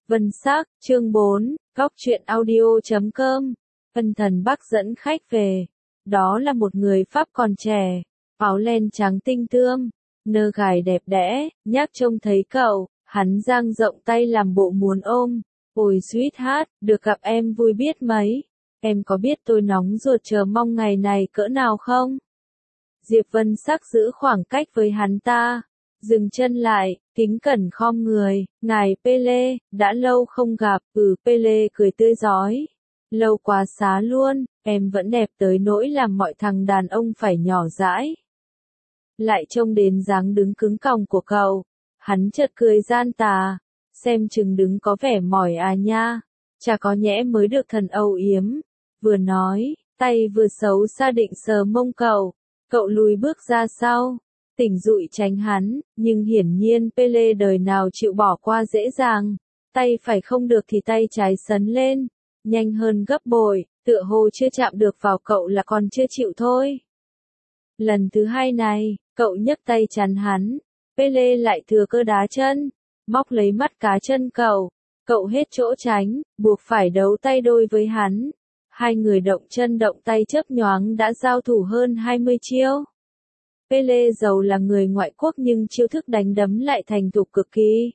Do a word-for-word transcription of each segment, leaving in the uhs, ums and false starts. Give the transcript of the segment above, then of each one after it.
Vân Sắc, chương bốn, góc truyện audio chấm com. Ân Thần Bắc dẫn khách về. Đó là một người Pháp còn trẻ, áo len trắng tinh tươm, nơ gài đẹp đẽ, nhác trông thấy cậu, hắn dang rộng tay làm bộ muốn ôm. Ôi sweetheart, được gặp em vui biết mấy. Em có biết tôi nóng ruột chờ mong ngày này cỡ nào không? Diệp Vân Sắc giữ khoảng cách với hắn ta, dừng chân lại, kính cẩn khom người, ngài Pele, đã lâu không gặp. Ừ, Pele cười tươi rói. Lâu quá xá luôn, em vẫn đẹp tới nỗi làm mọi thằng đàn ông phải nhỏ dãi. Lại trông đến dáng đứng cứng còng của cậu, hắn chợt cười gian tà, xem chừng đứng có vẻ mỏi à nha, chả có nhẽ mới được thần âu yếm. Vừa nói, tay vừa xấu xa định sờ mông cậu, cậu lùi bước ra sau, tỉnh dụi tránh hắn, nhưng hiển nhiên Pele đời nào chịu bỏ qua dễ dàng, tay phải không được thì tay trái sấn lên, nhanh hơn gấp bội, tựa hồ chưa chạm được vào cậu là còn chưa chịu thôi. Lần thứ hai này, cậu nhấc tay chắn hắn, Pele lại thừa cơ đá chân, móc lấy mắt cá chân cậu, cậu hết chỗ tránh, buộc phải đấu tay đôi với hắn. Hai người động chân động tay chớp nhoáng đã giao thủ hơn hai mươi chiêu. Pele dầu là người ngoại quốc nhưng chiêu thức đánh đấm lại thành thục cực kỳ.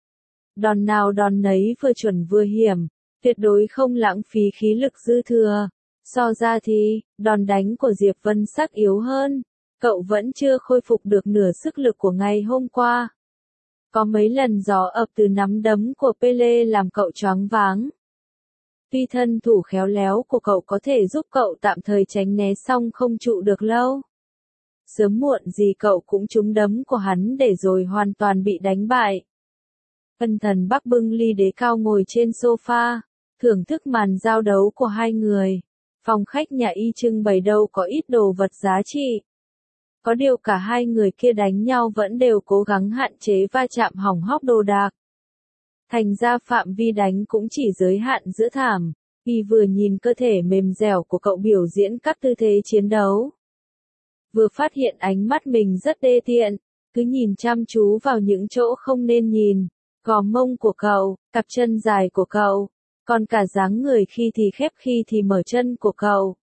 Đòn nào đòn nấy vừa chuẩn vừa hiểm, tuyệt đối không lãng phí khí lực dư thừa. So ra thì, đòn đánh của Diệp Vân Sắc yếu hơn, cậu vẫn chưa khôi phục được nửa sức lực của ngày hôm qua. Có mấy lần gió ập từ nắm đấm của Pele làm cậu choáng váng. Tuy thân thủ khéo léo của cậu có thể giúp cậu tạm thời tránh né xong không trụ được lâu. Sớm muộn gì cậu cũng trúng đấm của hắn để rồi hoàn toàn bị đánh bại. Ân Thần Bắc bưng ly đế cao ngồi trên sofa, thưởng thức màn giao đấu của hai người. Phòng khách nhà y trưng bày đâu có ít đồ vật giá trị. Có điều cả hai người kia đánh nhau vẫn đều cố gắng hạn chế va chạm hỏng hóc đồ đạc. Thành ra phạm vi đánh cũng chỉ giới hạn giữa thảm. Y vừa nhìn cơ thể mềm dẻo của cậu biểu diễn các tư thế chiến đấu, vừa phát hiện ánh mắt mình rất đê tiện, cứ nhìn chăm chú vào những chỗ không nên nhìn, gò mông của cậu, cặp chân dài của cậu, còn cả dáng người khi thì khép khi thì mở chân của cậu.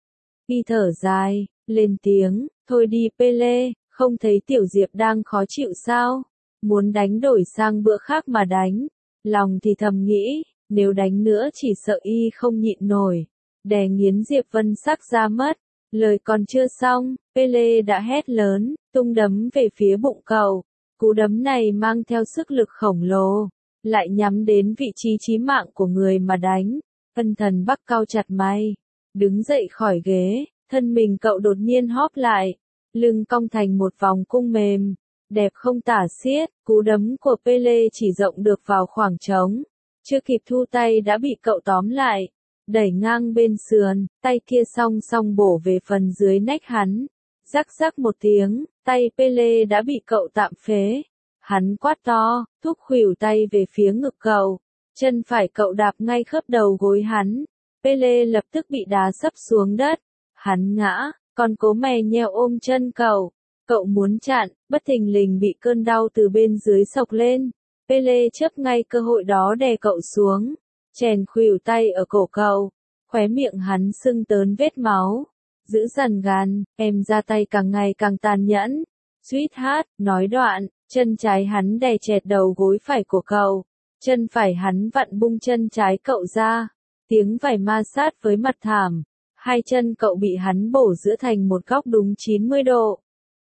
Y thở dài, lên tiếng, thôi đi Pele, không thấy Tiểu Diệp đang khó chịu sao, muốn đánh đổi sang bữa khác mà đánh. Lòng thì thầm nghĩ, nếu đánh nữa chỉ sợ y không nhịn nổi, đè nghiến Diệp Vân Sắc ra mất. Lời còn chưa xong, Pele đã hét lớn, tung đấm về phía bụng cậu. Cú đấm này mang theo sức lực khổng lồ, lại nhắm đến vị trí chí mạng của người mà đánh. Ân Thần Bắc cau chặt mày, đứng dậy khỏi ghế, thân mình cậu đột nhiên hóp lại, lưng cong thành một vòng cung mềm, đẹp không tả xiết. Cú đấm của Pele chỉ rộng được vào khoảng trống, chưa kịp thu tay đã bị cậu tóm lại, đẩy ngang bên sườn, tay kia song song bổ về phần dưới nách hắn. Rắc rắc một tiếng, tay Pele đã bị cậu tạm phế. Hắn quát to, thúc khuỷu tay về phía ngực cậu, chân phải cậu đạp ngay khớp đầu gối hắn. Pele lập tức bị đá sấp xuống đất, hắn ngã, còn cố mè nheo ôm chân cậu. Cậu muốn chặn, bất thình lình bị cơn đau từ bên dưới xộc lên. Pele chớp ngay cơ hội đó đè cậu xuống, chèn khuỷu tay ở cổ cậu, khóe miệng hắn sưng tớn vết máu. Giữ dần gan, em ra tay càng ngày càng tàn nhẫn. Sweetheart, nói đoạn, chân trái hắn đè chẹt đầu gối phải của cậu, chân phải hắn vặn bung chân trái cậu ra, tiếng vải ma sát với mặt thảm, hai chân cậu bị hắn bổ giữa thành một góc đúng chín mươi độ.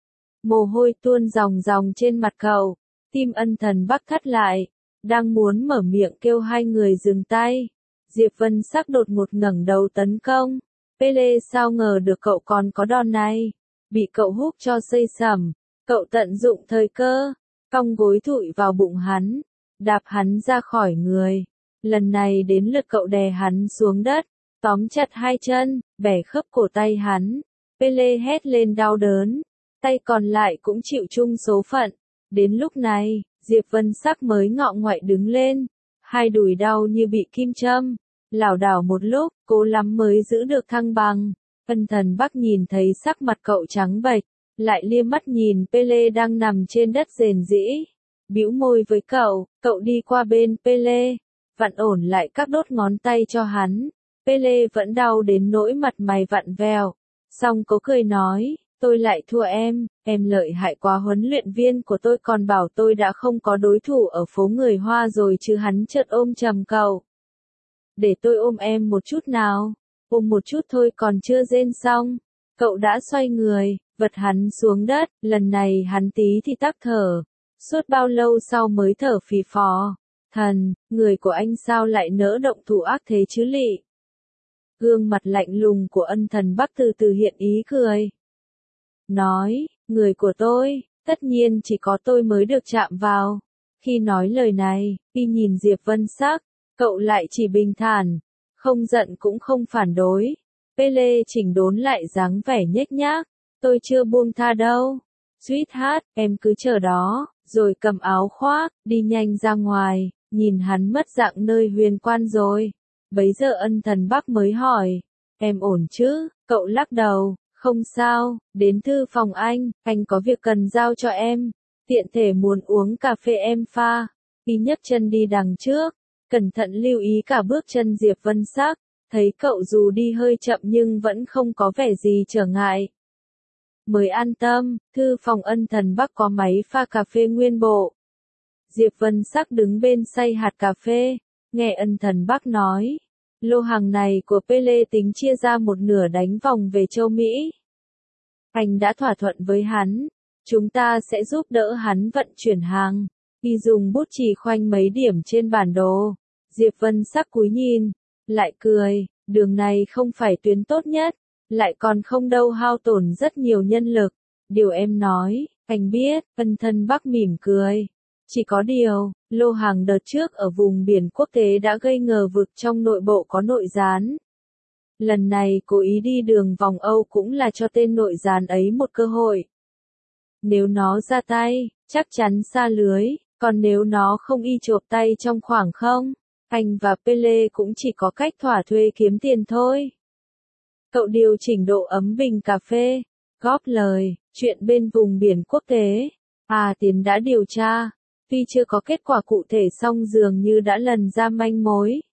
Mồ hôi tuôn ròng ròng trên mặt cậu, tim Ân Thần Bắc thắt lại, đang muốn mở miệng kêu hai người dừng tay. Diệp Vân Sắc đột ngột ngẩng đầu tấn công. Pele sao ngờ được cậu còn có đòn này, bị cậu húc cho xây sẩm, cậu tận dụng thời cơ, cong gối thụi vào bụng hắn, đạp hắn ra khỏi người. Lần này đến lượt cậu đè hắn xuống đất, tóm chặt hai chân, bẻ khớp cổ tay hắn. Pele hét lên đau đớn, tay còn lại cũng chịu chung số phận. Đến lúc này, Diệp Vân Sắc mới ngọ ngoại đứng lên, hai đùi đau như bị kim châm, lảo đảo một lúc, cố lắm mới giữ được thăng bằng. Ân Thần Bắc nhìn thấy sắc mặt cậu trắng bệch, lại liếc mắt nhìn Pele đang nằm trên đất rền rĩ, bĩu môi với cậu. Cậu đi qua bên Pele, vặn ổn lại các đốt ngón tay cho hắn. Pele vẫn đau đến nỗi mặt mày vặn vẹo. Xong cố cười nói, tôi lại thua em, em lợi hại quá, huấn luyện viên của tôi còn bảo tôi đã không có đối thủ ở phố người Hoa rồi chứ. Hắn chợt ôm chầm cậu. Để tôi ôm em một chút nào. Ôm một chút thôi, còn chưa rên xong. Cậu đã xoay người, vật hắn xuống đất, lần này hắn tí thì tắc thở. Suốt bao lâu sau mới thở phì phò. Thần, người của anh sao lại nỡ động thủ ác thế chứ lị? Gương mặt lạnh lùng của Ân Thần Bắc từ từ hiện ý cười. Nói, người của tôi, tất nhiên chỉ có tôi mới được chạm vào. Khi nói lời này, khi nhìn Diệp Vân Sắc, cậu lại chỉ bình thản, không giận cũng không phản đối. Pele chỉnh đốn lại dáng vẻ nhếch nhác, tôi chưa buông tha đâu. Sweetheart, em cứ chờ đó, rồi cầm áo khoác, đi nhanh ra ngoài, nhìn hắn mất dạng nơi huyền quan rồi. Bấy giờ Ân Thần Bắc mới hỏi, em ổn chứ? Cậu lắc đầu, không sao, đến thư phòng anh, anh có việc cần giao cho em. Tiện thể muốn uống cà phê em pha. Khi nhấc chân đi đằng trước, cẩn thận lưu ý cả bước chân Diệp Vân Sắc, thấy cậu dù đi hơi chậm nhưng vẫn không có vẻ gì trở ngại. Mới an tâm, thư phòng Ân Thần Bắc có máy pha cà phê nguyên bộ. Diệp Vân Sắc đứng bên xay hạt cà phê, nghe Ân Thần Bắc nói, lô hàng này của Pele tính chia ra một nửa đánh vòng về châu Mỹ. Anh đã thỏa thuận với hắn, chúng ta sẽ giúp đỡ hắn vận chuyển hàng. Khi dùng bút chì khoanh mấy điểm trên bản đồ, Diệp Vân Sắc cúi nhìn, lại cười, đường này không phải tuyến tốt nhất, lại còn không đâu hao tổn rất nhiều nhân lực. Điều em nói, anh biết. Ân Thần Bắc mỉm cười. Chỉ có điều, lô hàng đợt trước ở vùng biển quốc tế đã gây ngờ vực trong nội bộ có nội gián. Lần này cố ý đi đường vòng Âu cũng là cho tên nội gián ấy một cơ hội. Nếu nó ra tay, chắc chắn xa lưới, còn nếu nó không y chộp tay trong khoảng không, anh và Pele cũng chỉ có cách thỏa thuê kiếm tiền thôi. Cậu điều chỉnh độ ấm bình cà phê, góp lời, chuyện bên vùng biển quốc tế. À, Tiến đã điều tra, tuy chưa có kết quả cụ thể song dường như đã lần ra manh mối.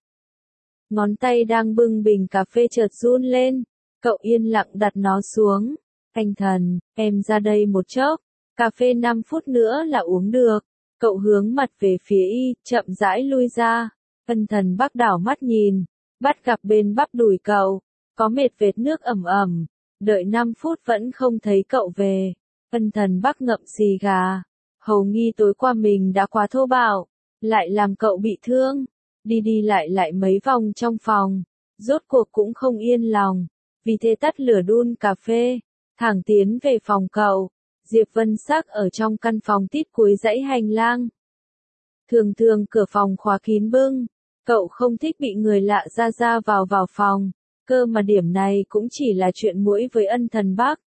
Ngón tay đang bưng bình cà phê chợt run lên, cậu yên lặng đặt nó xuống. Anh Thần, em ra đây một chốc, cà phê năm phút nữa là uống được. Cậu hướng mặt về phía y, chậm rãi lui ra. Ân Thần Bắc đảo mắt nhìn, bắt gặp bên bắp đùi cậu, có mệt vệt nước ẩm ẩm. Đợi năm phút vẫn không thấy cậu về. Ân Thần Bắc ngậm xì gà, hầu nghi tối qua mình đã quá thô bạo, lại làm cậu bị thương. Đi đi lại lại mấy vòng trong phòng, rốt cuộc cũng không yên lòng, vì thế tắt lửa đun cà phê, thẳng tiến về phòng cậu. Diệp Vân Sắc ở trong căn phòng tít cuối dãy hành lang. Thường thường cửa phòng khóa kín bưng, cậu không thích bị người lạ ra ra vào vào phòng, cơ mà điểm này cũng chỉ là chuyện muỗi với Ân Thần Bắc.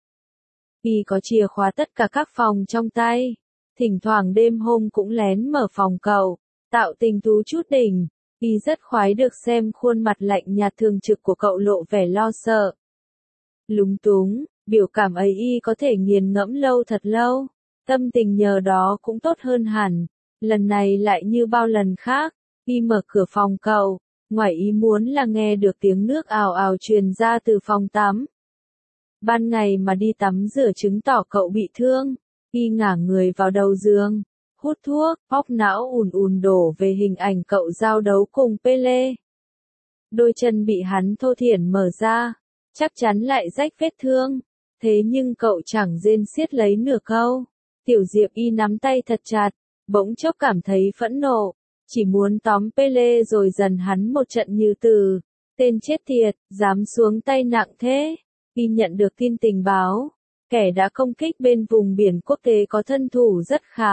Y có chìa khóa tất cả các phòng trong tay, thỉnh thoảng đêm hôm cũng lén mở phòng cậu, tạo tình tú chút đỉnh. Y rất khoái được xem khuôn mặt lạnh nhạt thường trực của cậu lộ vẻ lo sợ. Lúng túng, biểu cảm ấy Y có thể nghiền ngẫm lâu thật lâu, tâm tình nhờ đó cũng tốt hơn hẳn. Lần này lại như bao lần khác, Y mở cửa phòng cậu, ngoài ý muốn là nghe được tiếng nước ào ào truyền ra từ phòng tắm. Ban ngày mà đi tắm rửa chứng tỏ cậu bị thương. Y ngả người vào đầu giường, hút thuốc, óc não ùn ùn đổ về hình ảnh cậu giao đấu cùng Pele. Đôi chân bị hắn thô thiển mở ra, chắc chắn lại rách vết thương. Thế nhưng cậu chẳng rên xiết lấy nửa câu. Tiểu Diệp Y nắm tay thật chặt, bỗng chốc cảm thấy phẫn nộ, chỉ muốn tóm Pele rồi dần hắn một trận như từ. Tên chết tiệt, dám xuống tay nặng thế. Y nhận được tin tình báo, kẻ đã công kích bên vùng biển quốc tế có thân thủ rất khá.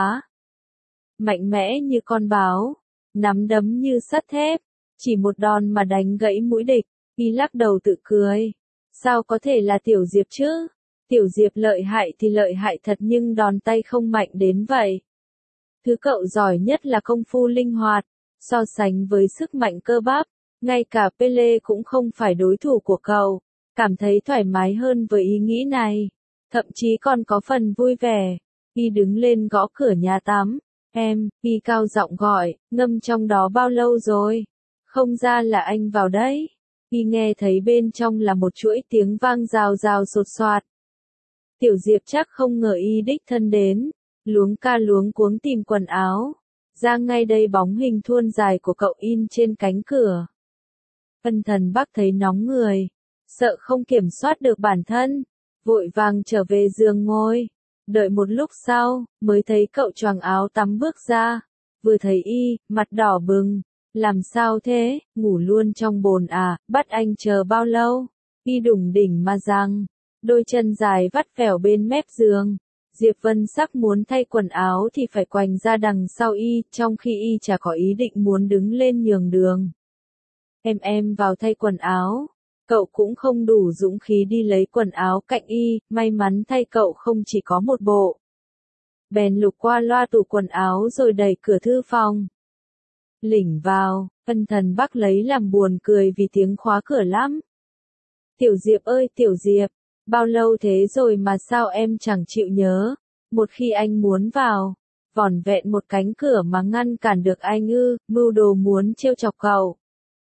Mạnh mẽ như con báo, nắm đấm như sắt thép, chỉ một đòn mà đánh gãy mũi địch. Y lắc đầu tự cười. Sao có thể là Tiểu Diệp chứ? Tiểu Diệp lợi hại thì lợi hại thật nhưng đòn tay không mạnh đến vậy. Thứ cậu giỏi nhất là công phu linh hoạt, so sánh với sức mạnh cơ bắp, ngay cả Pele cũng không phải đối thủ của cậu. Cảm thấy thoải mái hơn với ý nghĩ này, thậm chí còn có phần vui vẻ. Y đứng lên gõ cửa nhà tắm. Em, Y cao giọng gọi, ngâm trong đó bao lâu rồi? Không ra là anh vào đấy. Y nghe thấy bên trong là một chuỗi tiếng vang rào rào sột soạt. Tiểu Diệp chắc không ngờ Y đích thân đến, luống ca luống cuống tìm quần áo. Ra ngay đây bóng hình thuôn dài của cậu in trên cánh cửa. Ân Thần Bắc thấy nóng người, sợ không kiểm soát được bản thân, vội vàng trở về giường ngồi. Đợi một lúc sau, mới thấy cậu choàng áo tắm bước ra. Vừa thấy Y, mặt đỏ bừng. Làm sao thế, ngủ luôn trong bồn à, bắt anh chờ bao lâu? Y đủng đỉnh mà rằng, đôi chân dài vắt vẻo bên mép giường. Diệp Vân Sắc muốn thay quần áo thì phải quành ra đằng sau Y, trong khi Y chả có ý định muốn đứng lên nhường đường. Em em vào thay quần áo. Cậu cũng không đủ dũng khí đi lấy quần áo cạnh Y, may mắn thay cậu không chỉ có một bộ. Bèn lục qua loa tủ quần áo rồi đẩy cửa thư phòng. Lỉnh vào, Ân Thần Bắc lấy làm buồn cười vì tiếng khóa cửa lắm. Tiểu Diệp ơi Tiểu Diệp, bao lâu thế rồi mà sao em chẳng chịu nhớ, một khi anh muốn vào, vỏn vẹn một cánh cửa mà ngăn cản được anh ư, mưu đồ muốn trêu chọc cậu.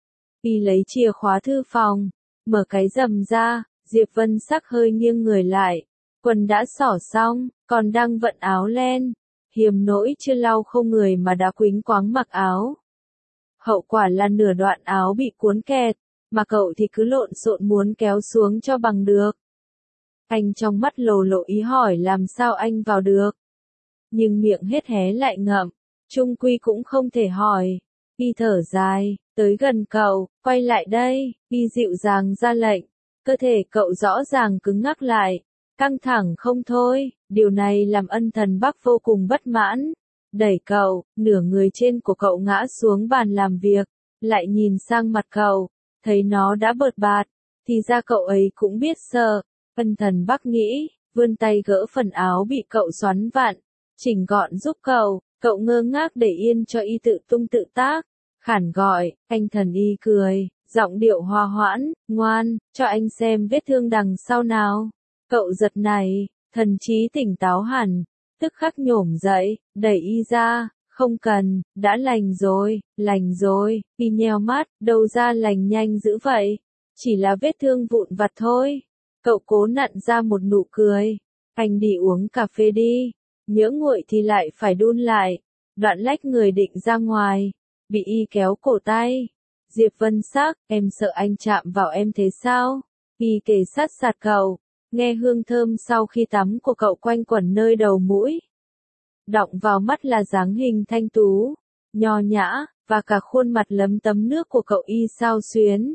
Y lấy chìa khóa thư phòng, mở cái rầm ra, Diệp Vân Sắc hơi nghiêng người lại, quần đã xỏ xong, còn đang vận áo len, hiềm nỗi chưa lau khô người mà đã quýnh quáng mặc áo. Hậu quả là nửa đoạn áo bị cuốn kẹt, mà cậu thì cứ lộn xộn muốn kéo xuống cho bằng được. Anh trong mắt lồ lộ ý hỏi làm sao anh vào được. Nhưng miệng hết hé lại ngậm, chung quy cũng không thể hỏi. Y thở dài, tới gần cậu, quay lại đây, Y dịu dàng ra lệnh. Cơ thể cậu rõ ràng cứng ngắc lại, căng thẳng không thôi, điều này làm Ân Thần Bắc vô cùng bất mãn. Đẩy cậu, nửa người trên của cậu ngã xuống bàn làm việc, lại nhìn sang mặt cậu, thấy nó đã bợt bạt, thì ra cậu ấy cũng biết sợ. Ân Thần Bắc nghĩ, vươn tay gỡ phần áo bị cậu xoắn vặn, chỉnh gọn giúp cậu, cậu ngơ ngác để yên cho Y tự tung tự tác, khản gọi, anh Thần. Y cười, giọng điệu hòa hoãn, ngoan, cho anh xem vết thương đằng sau nào. Cậu giật này, thần trí tỉnh táo hẳn, tức khắc nhổm dậy, đẩy Y ra, không cần, đã lành rồi, lành rồi. Y nheo mắt, đâu ra lành nhanh dữ vậy, chỉ là vết thương vụn vặt thôi. Cậu cố nặn ra một nụ cười, anh đi uống cà phê đi, nhỡ nguội thì lại phải đun lại. Đoạn lách người định ra ngoài, bị Y kéo cổ tay. Diệp Vân Sắc, em sợ anh chạm vào em thế sao? Y kề sát sạt cậu, nghe hương thơm sau khi tắm của cậu quanh quẩn nơi đầu mũi. Đọng vào mắt là dáng hình thanh tú, nho nhã, và cả khuôn mặt lấm tấm nước của cậu Y xao xuyến.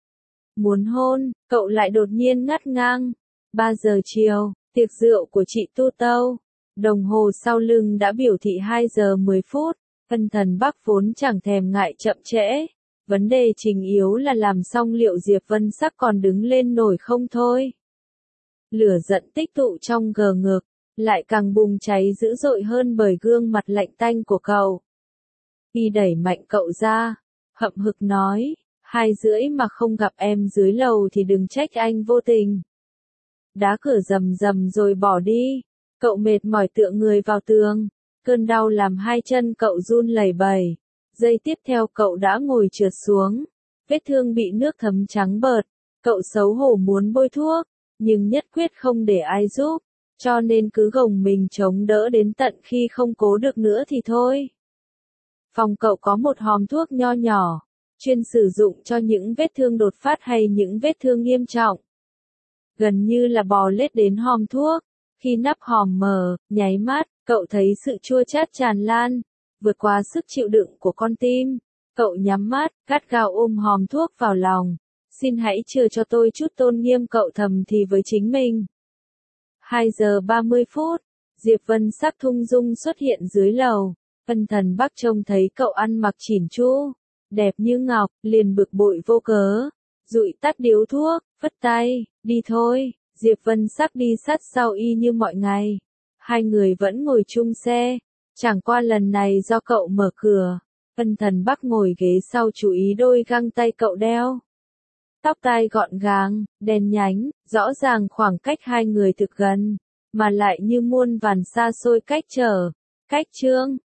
Muốn hôn, cậu lại đột nhiên ngắt ngang. Ba giờ chiều, tiệc rượu của chị Tu Tâu. Đồng hồ sau lưng đã biểu thị hai giờ mười phút. Ân Thần Bắc vốn chẳng thèm ngại chậm trễ. Vấn đề chính yếu là làm xong liệu Diệp Vân Sắc còn đứng lên nổi không thôi. Lửa giận tích tụ trong gờ ngực, lại càng bùng cháy dữ dội hơn bởi gương mặt lạnh tanh của cậu. Y đẩy mạnh cậu ra, hậm hực nói, hai rưỡi mà không gặp em dưới lầu thì đừng trách anh vô tình. Đá cửa rầm rầm rồi bỏ đi, cậu mệt mỏi tựa người vào tường, cơn đau làm hai chân cậu run lẩy bẩy. Giây tiếp theo cậu đã ngồi trượt xuống, vết thương bị nước thấm trắng bợt, cậu xấu hổ muốn bôi thuốc, nhưng nhất quyết không để ai giúp, cho nên cứ gồng mình chống đỡ đến tận khi không cố được nữa thì thôi. Phòng cậu có một hòm thuốc nho nhỏ, chuyên sử dụng cho những vết thương đột phát hay những vết thương nghiêm trọng. Gần như là bò lết đến hòm thuốc, khi nắp hòm mở, nháy mắt, cậu thấy sự chua chát tràn lan, vượt qua sức chịu đựng của con tim. Cậu nhắm mắt, gắt gao ôm hòm thuốc vào lòng. Xin hãy chừa cho tôi chút tôn nghiêm, cậu thầm thì với chính mình. hai giờ ba mươi phút, Diệp Vân Sắc thung dung xuất hiện dưới lầu. Ân Thần Bắc trông thấy cậu ăn mặc chỉn chu, đẹp như ngọc, liền bực bội vô cớ. Dụi tắt điếu thuốc, phất tay, đi thôi. Diệp Vân Sắc đi sát sau Y như mọi ngày. Hai người vẫn ngồi chung xe, chẳng qua lần này do cậu mở cửa. Ân Thần Bắc ngồi ghế sau chú ý đôi găng tay cậu đeo. Tóc tai gọn gàng, đen nhánh, rõ ràng khoảng cách hai người thực gần, mà lại như muôn vàn xa xôi cách trở, cách trương.